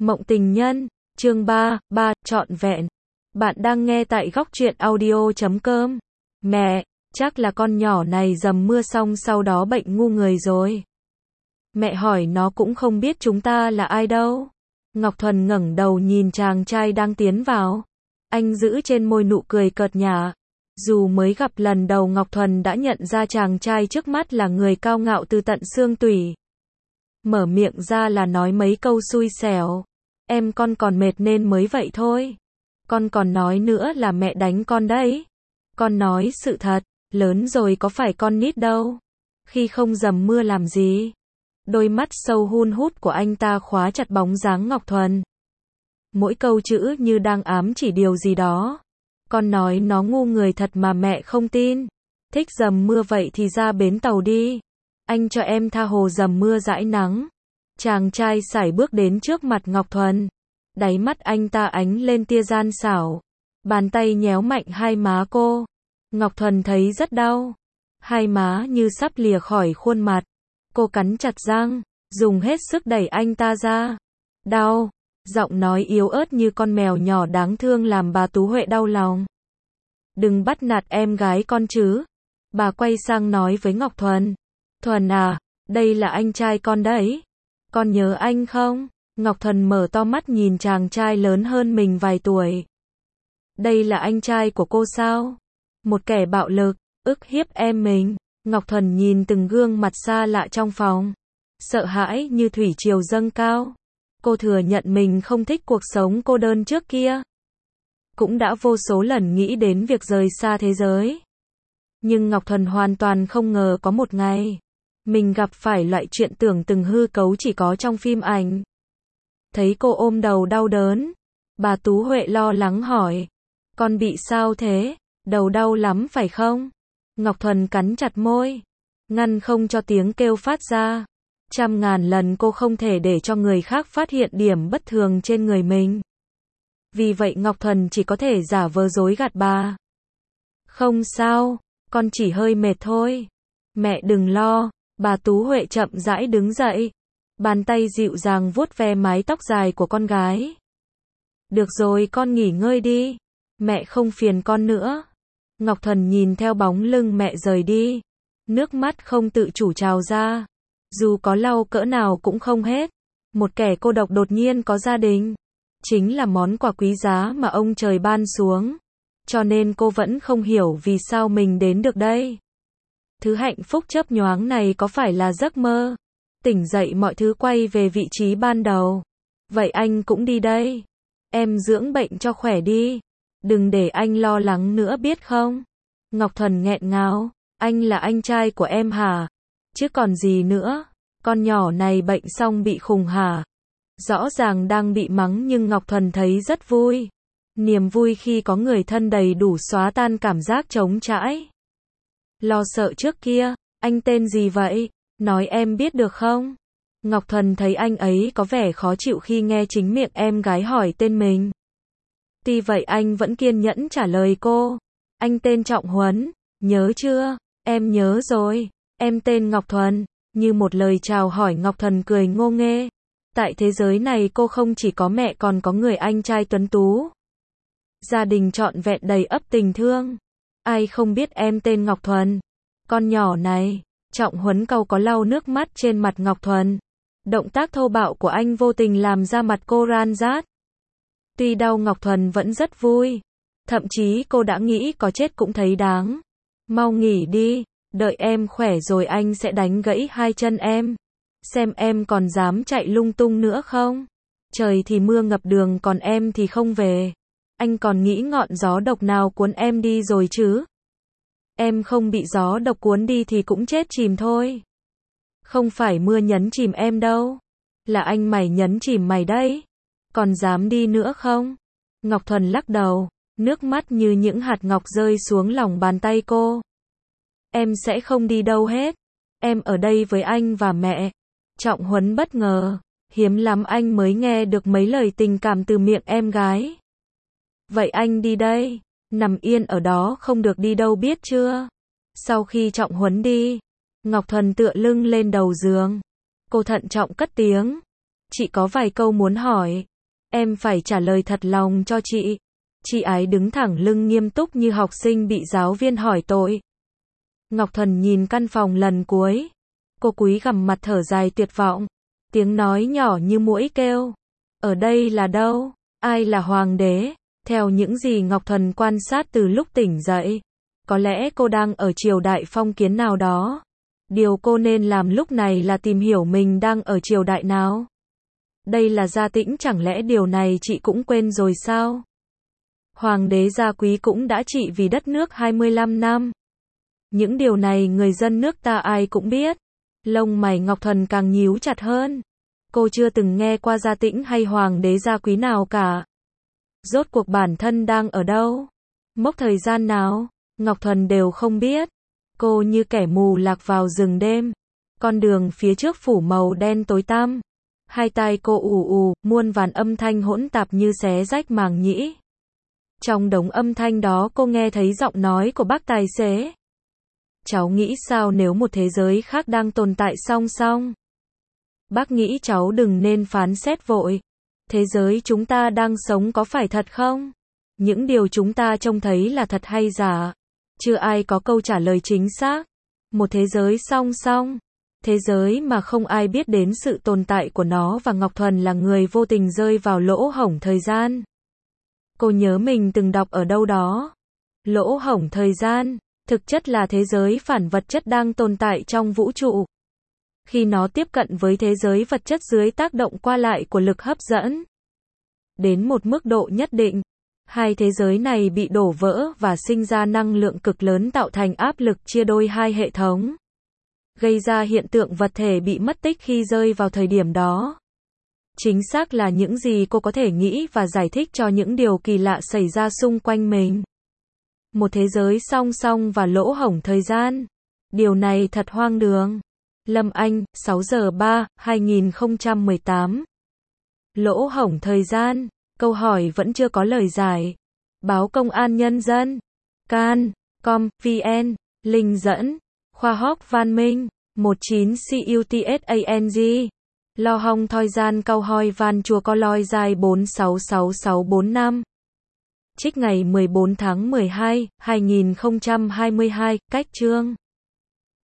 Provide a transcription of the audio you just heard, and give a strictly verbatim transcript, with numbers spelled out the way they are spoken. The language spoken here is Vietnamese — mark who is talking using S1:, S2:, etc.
S1: Mộng tình nhân, chương ba, ba, trọn vẹn. Bạn đang nghe tại góc truyện audio chấm com. Mẹ, chắc là con nhỏ này dầm mưa xong sau đó bệnh ngu người rồi. Mẹ hỏi nó cũng không biết chúng ta là ai đâu. Ngọc Thuần ngẩng đầu nhìn chàng trai đang tiến vào. Anh giữ trên môi nụ cười cợt nhả. Dù mới gặp lần đầu Ngọc Thuần đã nhận ra chàng trai trước mắt là người cao ngạo từ tận xương tủy. Mở miệng ra là nói mấy câu xui xẻo. Em con còn mệt nên mới vậy thôi. Con còn nói nữa là mẹ đánh con đấy. Con nói sự thật, lớn rồi có phải con nít đâu. Khi không dầm mưa làm gì. Đôi mắt sâu hun hút của anh ta khóa chặt bóng dáng Ngọc Thuần. Mỗi câu chữ như đang ám chỉ điều gì đó. Con nói nó ngu người thật mà mẹ không tin. Thích dầm mưa vậy thì ra bến tàu đi. Anh cho em tha hồ dầm mưa dãi nắng. Chàng trai sải bước đến trước mặt Ngọc Thuần. Đáy mắt anh ta ánh lên tia gian xảo. Bàn tay nhéo mạnh hai má cô. Ngọc Thuần thấy rất đau. Hai má như sắp lìa khỏi khuôn mặt. Cô cắn chặt răng, dùng hết sức đẩy anh ta ra. Đau. Giọng nói yếu ớt như con mèo nhỏ đáng thương làm bà Tú Huệ đau lòng. Đừng bắt nạt em gái con chứ. Bà quay sang nói với Ngọc Thuần. Thuần à, đây là anh trai con đấy. Con nhớ anh không? Ngọc Thuần mở to mắt nhìn chàng trai lớn hơn mình vài tuổi. Đây là anh trai của cô sao? Một kẻ bạo lực, ức hiếp em mình. Ngọc Thuần nhìn từng gương mặt xa lạ trong phòng. Sợ hãi như thủy triều dâng cao. Cô thừa nhận mình không thích cuộc sống cô đơn trước kia. Cũng đã vô số lần nghĩ đến việc rời xa thế giới. Nhưng Ngọc Thuần hoàn toàn không ngờ có một ngày mình gặp phải loại chuyện tưởng từng hư cấu chỉ có trong phim ảnh. Thấy cô ôm đầu đau đớn. Bà Tú Huệ lo lắng hỏi. Con bị sao thế? Đầu đau lắm phải không? Ngọc Thuần cắn chặt môi. Ngăn không cho tiếng kêu phát ra. Trăm ngàn lần cô không thể để cho người khác phát hiện điểm bất thường trên người mình. Vì vậy Ngọc Thuần chỉ có thể giả vờ dối gạt bà. Không sao, con chỉ hơi mệt thôi. Mẹ đừng lo. Bà Tú Huệ chậm rãi đứng dậy. Bàn tay dịu dàng vuốt ve mái tóc dài của con gái. Được rồi, con nghỉ ngơi đi. Mẹ không phiền con nữa. Ngọc Thuần nhìn theo bóng lưng mẹ rời đi. Nước mắt không tự chủ trào ra. Dù có lau cỡ nào cũng không hết. Một kẻ cô độc đột nhiên có gia đình. Chính là món quà quý giá mà ông trời ban xuống. Cho nên cô vẫn không hiểu vì sao mình đến được đây. Thứ hạnh phúc chớp nhoáng này có phải là giấc mơ? Tỉnh dậy mọi thứ quay về vị trí ban đầu. Vậy anh cũng đi đây. Em dưỡng bệnh cho khỏe đi. Đừng để anh lo lắng nữa biết không? Ngọc Thuần nghẹn ngào. Anh là anh trai của em hả? Chứ còn gì nữa? Con nhỏ này bệnh xong bị khùng hả? Rõ ràng đang bị mắng nhưng Ngọc Thuần thấy rất vui. Niềm vui khi có người thân đầy đủ xóa tan cảm giác trống trải. Lo sợ trước kia. Anh tên gì vậy? Nói em biết được không? Ngọc Thuần thấy anh ấy có vẻ khó chịu khi nghe chính miệng em gái hỏi tên mình. Tuy vậy anh vẫn kiên nhẫn trả lời cô. Anh tên Trọng Huấn. Nhớ chưa? Em nhớ rồi. Em tên Ngọc Thuần. Như một lời chào hỏi Ngọc Thuần cười ngô nghê. Tại thế giới này cô không chỉ có mẹ còn có người anh trai tuấn tú. Gia đình trọn vẹn đầy ắp tình thương. Ai không biết em tên Ngọc Thuần. Con nhỏ này. Trọng Huấn cau có lau nước mắt trên mặt Ngọc Thuần. Động tác thô bạo của anh vô tình làm da mặt cô ran rát. Tuy đau Ngọc Thuần vẫn rất vui. Thậm chí cô đã nghĩ có chết cũng thấy đáng. Mau nghỉ đi. Đợi em khỏe rồi anh sẽ đánh gãy hai chân em. Xem em còn dám chạy lung tung nữa không? Trời thì mưa ngập đường còn em thì không về. Anh còn nghĩ ngọn gió độc nào cuốn em đi rồi chứ? Em không bị gió độc cuốn đi thì cũng chết chìm thôi. Không phải mưa nhấn chìm em đâu. Là anh mày nhấn chìm mày đấy. Còn dám đi nữa không? Ngọc Thuần lắc đầu. Nước mắt như những hạt ngọc rơi xuống lòng bàn tay cô. Em sẽ không đi đâu hết. Em ở đây với anh và mẹ. Trọng Huấn bất ngờ. Hiếm lắm anh mới nghe được mấy lời tình cảm từ miệng em gái. Vậy anh đi đây. Nằm yên ở đó không được đi đâu biết chưa? Sau khi Trọng Huấn đi, Ngọc Thuần tựa lưng lên đầu giường. Cô thận trọng cất tiếng. Chị có vài câu muốn hỏi. Em phải trả lời thật lòng cho chị. Chị Ái đứng thẳng lưng nghiêm túc như học sinh bị giáo viên hỏi tội. Ngọc Thuần nhìn căn phòng lần cuối. Cô cúi gằm mặt thở dài tuyệt vọng. Tiếng nói nhỏ như muỗi kêu. Ở đây là đâu? Ai là hoàng đế? Theo những gì Ngọc Thuần quan sát từ lúc tỉnh dậy, có lẽ cô đang ở triều đại phong kiến nào đó. Điều cô nên làm lúc này là tìm hiểu mình đang ở triều đại nào. Đây là Gia Tĩnh, chẳng lẽ điều này chị cũng quên rồi sao? Hoàng đế Gia Quý cũng đã trị vì đất nước hai mươi lăm năm. Những điều này người dân nước ta ai cũng biết. Lông mày Ngọc Thuần càng nhíu chặt hơn. Cô chưa từng nghe qua Gia Tĩnh hay Hoàng đế Gia Quý nào cả. Rốt cuộc bản thân đang ở đâu? Mốc thời gian nào? Ngọc Thuần đều không biết. Cô như kẻ mù lạc vào rừng đêm. Con đường phía trước phủ màu đen tối tăm. Hai tai cô ù ù, muôn vàn âm thanh hỗn tạp như xé rách màng nhĩ. Trong đống âm thanh đó cô nghe thấy giọng nói của bác tài xế. Cháu nghĩ sao nếu một thế giới khác đang tồn tại song song? Bác nghĩ cháu đừng nên phán xét vội. Thế giới chúng ta đang sống có phải thật không? Những điều chúng ta trông thấy là thật hay giả? Chưa ai có câu trả lời chính xác. Một thế giới song song. Thế giới mà không ai biết đến sự tồn tại của nó, và Ngọc Thuần là người vô tình rơi vào lỗ hổng thời gian. Cô nhớ mình từng đọc ở đâu đó. Lỗ hổng thời gian, thực chất là thế giới phản vật chất đang tồn tại trong vũ trụ. Khi nó tiếp cận với thế giới vật chất dưới tác động qua lại của lực hấp dẫn, đến một mức độ nhất định, hai thế giới này bị đổ vỡ và sinh ra năng lượng cực lớn, tạo thành áp lực chia đôi hai hệ thống, gây ra hiện tượng vật thể bị mất tích khi rơi vào thời điểm đó. Chính xác là những gì cô có thể nghĩ và giải thích cho những điều kỳ lạ xảy ra xung quanh mình. Một thế giới song song và lỗ hổng thời gian. Điều này thật hoang đường. Lâm Anh, sáu giờ ba, hai nghìn không trăm mười tám. Lỗ hổng thời gian. Câu hỏi vẫn chưa có lời giải. Báo Công an Nhân dân. Can. Com. vn. Linh dẫn. Khoa học Văn Minh. một chín CUTSANG. Lo hong thoi gian cao hoi van chùa co loi dài bốn sáu sáu sáu bốn năm. Trích ngày mười bốn tháng mười hai, hai nghìn không trăm hai mươi hai, cách chương.